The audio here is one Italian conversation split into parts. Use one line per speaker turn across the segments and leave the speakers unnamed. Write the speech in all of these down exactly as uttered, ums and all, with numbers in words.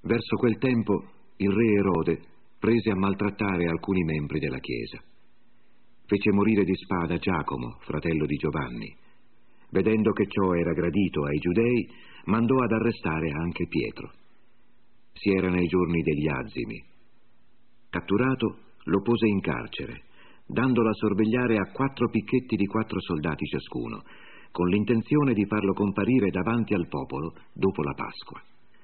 Verso quel tempo il re Erode prese a maltrattare alcuni membri della Chiesa. Fece morire di spada Giacomo, fratello di Giovanni. Vedendo che ciò era gradito ai giudei, mandò ad arrestare anche Pietro. Si era nei giorni degli azimi. Catturato, lo pose in carcere, dandolo a sorvegliare a quattro picchetti di quattro soldati ciascuno, con l'intenzione di farlo comparire davanti al popolo dopo la Pasqua.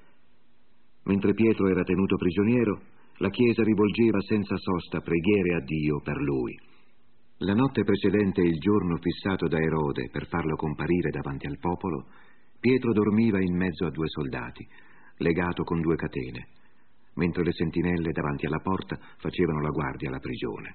Mentre Pietro era tenuto prigioniero, la Chiesa rivolgeva senza sosta preghiere a Dio per lui. La notte precedente il giorno fissato da Erode per farlo comparire davanti al popolo, Pietro dormiva in mezzo a due soldati, legato con due catene, mentre le sentinelle davanti alla porta facevano la guardia alla prigione.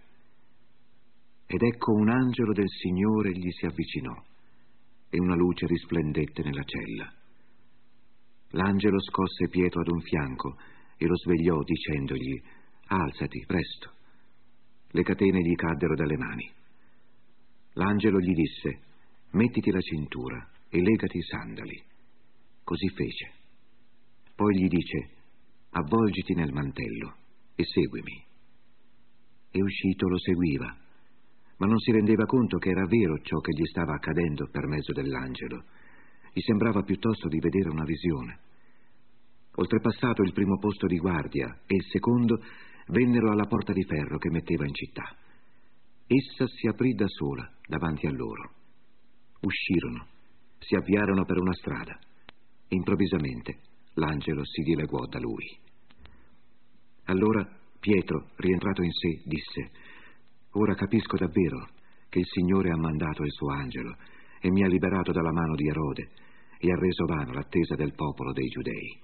Ed ecco un angelo del Signore gli si avvicinò, e una luce risplendette nella cella. L'angelo scosse Pietro ad un fianco e lo svegliò dicendogli: «Alzati, presto». Le catene gli caddero dalle mani. L'angelo gli disse: «Mettiti la cintura e legati i sandali». Così fece. Poi gli dice: «Avvolgiti nel mantello e seguimi». E uscito lo seguiva, ma non si rendeva conto che era vero ciò che gli stava accadendo per mezzo dell'angelo. Gli sembrava piuttosto di vedere una visione. Oltrepassato il primo posto di guardia e il secondo, vennero alla porta di ferro che metteva in città. Essa si aprì da sola davanti a loro. Uscirono, si avviarono per una strada. Improvvisamente l'angelo si dileguò da lui. Allora Pietro, rientrato in sé, disse: «Ora capisco davvero che il Signore ha mandato il suo angelo e mi ha liberato dalla mano di Erode e ha reso vana l'attesa del popolo dei giudei».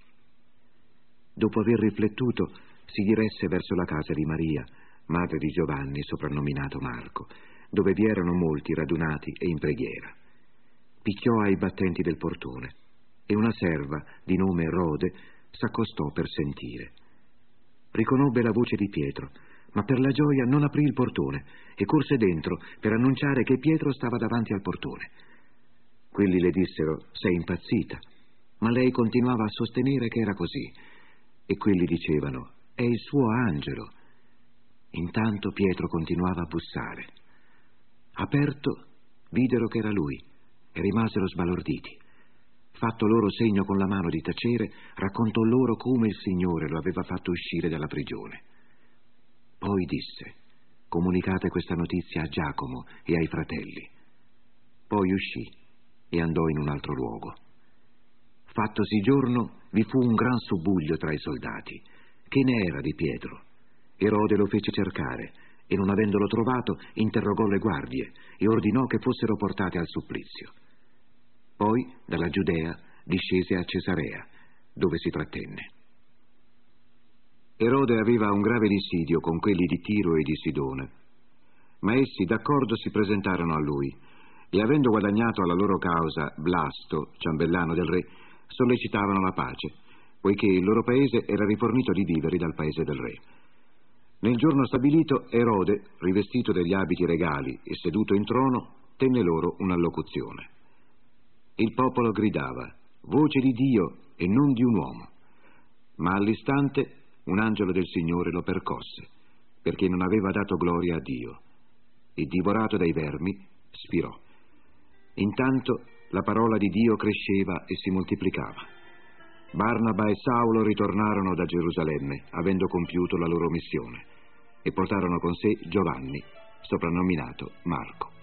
Dopo aver riflettuto, si diresse verso la casa di Maria, madre di Giovanni, soprannominato Marco, dove vi erano molti radunati e in preghiera. Picchiò ai battenti del portone e una serva di nome Rode s'accostò per sentire. Riconobbe la voce di Pietro, ma per la gioia non aprì il portone e corse dentro per annunciare che Pietro stava davanti al portone. Quelli le dissero: «Sei impazzita», ma lei continuava a sostenere che era così, e quelli dicevano: «È il suo angelo». Intanto Pietro continuava a bussare. Aperto, videro che era lui e rimasero sbalorditi. Fatto loro segno con la mano di tacere, raccontò loro come il Signore lo aveva fatto uscire dalla prigione. Poi disse: «Comunicate questa notizia a Giacomo e ai fratelli». Poi uscì e andò in un altro luogo. Fattosi giorno, vi fu un gran subbuglio tra i soldati. Che ne era di Pietro? Erode lo fece cercare e, non avendolo trovato, interrogò le guardie e ordinò che fossero portate al supplizio. Poi, dalla Giudea, discese a Cesarea, dove si trattenne. Erode aveva un grave dissidio con quelli di Tiro e di Sidone, ma essi d'accordo si presentarono a lui e, avendo guadagnato alla loro causa Blasto, ciambellano del re, sollecitavano la pace, poiché il loro paese era rifornito di viveri dal paese del re. Nel giorno stabilito, Erode, rivestito degli abiti regali e seduto in trono, tenne loro un'allocuzione. Il popolo gridava: «Voce di Dio e non di un uomo». Ma all'istante un angelo del Signore lo percosse, perché non aveva dato gloria a Dio, e divorato dai vermi spirò. Intanto la parola di Dio cresceva e si moltiplicava. Barnaba e Saulo ritornarono da Gerusalemme, avendo compiuto la loro missione, e portarono con sé Giovanni, soprannominato Marco.